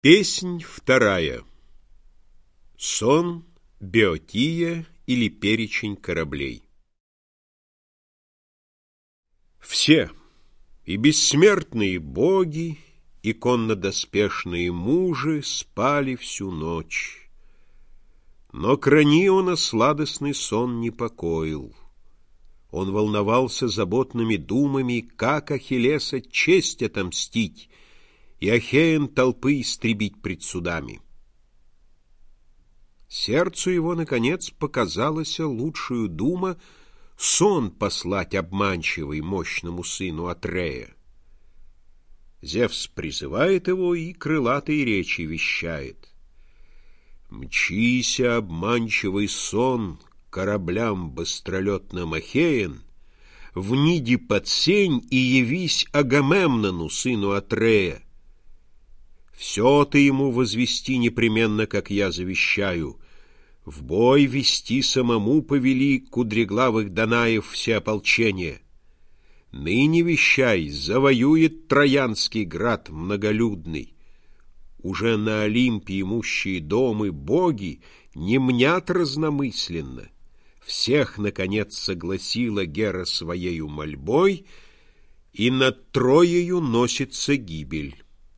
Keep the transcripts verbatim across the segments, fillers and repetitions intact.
Песнь вторая. Сон, Беотия или перечень кораблей. Все, и бессмертные боги, и коннодоспешные мужи спали всю ночь. Но Краниона сладостный сон не покоил. Он волновался заботными думами, как Ахиллеса честь отомстить и Ахеен толпы истребить пред судами. Сердцу его, наконец, показалась лучшую дума сон послать обманчивый мощному сыну Атрея. Зевс призывает его и крылатые речи вещает. «Мчися, обманчивый сон, кораблям быстролетным Ахеен, в Ниде под сень и явись Агамемнону, сыну Атрея. Все ты ему возвести непременно, как я завещаю. В бой вести самому повели кудреглавых Данаев все ополчения. Ныне вещай, завоюет Троянский град многолюдный. Уже на Олимпе имущие домы боги не мнят разномысленно. Всех, наконец, согласила Гера своею мольбой, и над Троею носится гибель».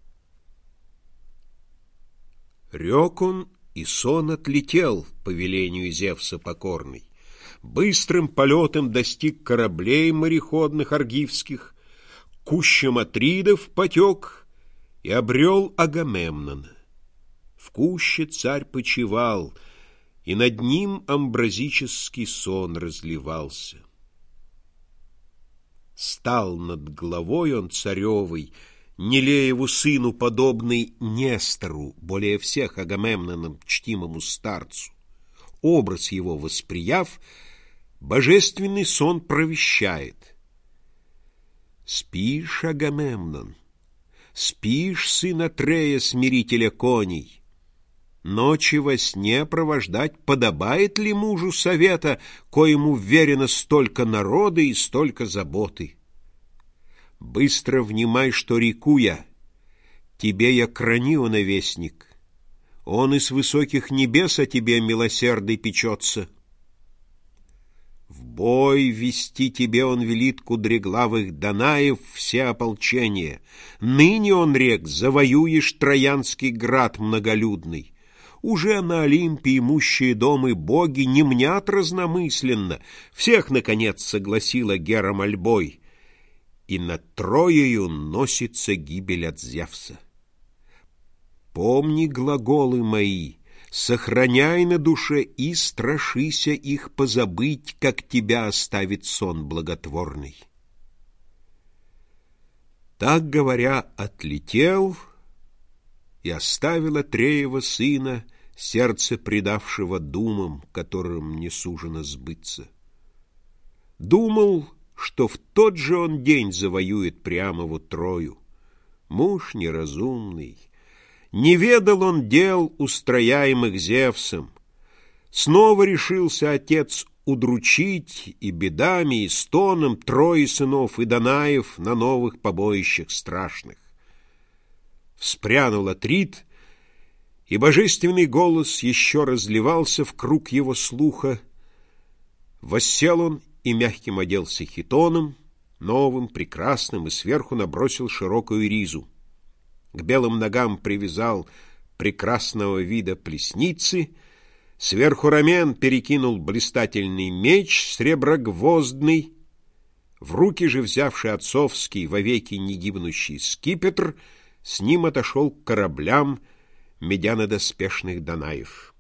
Рек он, и сон отлетел, по велению Зевса покорный. Быстрым полетом достиг кораблей мореходных аргивских, кущам Атридов потек и обрел Агамемнона. В куще царь почивал, и над ним амбразический сон разливался. Стал над головой он царевой, Нелееву сыну подобный Нестору, более всех Агамемноном чтимому старцу. Образ его восприяв, божественный сон провещает. «Спишь, Агамемнон, спишь, сын Атрея, смирителя коней? Ночи во сне провождать подобает ли мужу совета, коему вверено столько народа и столько заботы? Быстро внимай, что реку я. Тебе я Краниона вестник. Он из высоких небес о тебе милосердный печется. В бой вести тебе он велит кудреглавых Данаев все ополчения. Ныне он рек, завоюешь Троянский град многолюдный. Уже на Олимпе имущие домы боги не мнят разномысленно. Всех, наконец, согласила Гера мольбой, и над Троею носится гибель от Зевса. Помни глаголы мои, сохраняй на душе и страшися их позабыть, как тебя оставит сон благотворный». Так говоря, отлетел и оставил Атреева сына, сердце предавшего думам, которым не сужено сбыться. Думал, что в тот же он день завоюет Приамову Трою. Муж неразумный, не ведал он дел, устрояемых Зевсом. Снова решился отец удручить и бедами, и стоном Трои сынов и Данаев на новых побоищах страшных. Вспрянул Атрид, и божественный голос еще разливался в круг его слуха. Воссел он и мягким оделся хитоном, новым, прекрасным, и сверху набросил широкую ризу. К белым ногам привязал прекрасного вида плесницы, сверху рамен перекинул блистательный меч среброгвоздный, в руки же взявший отцовский вовеки негибнущий скипетр, с ним отошел к кораблям медянодоспешных Данаев.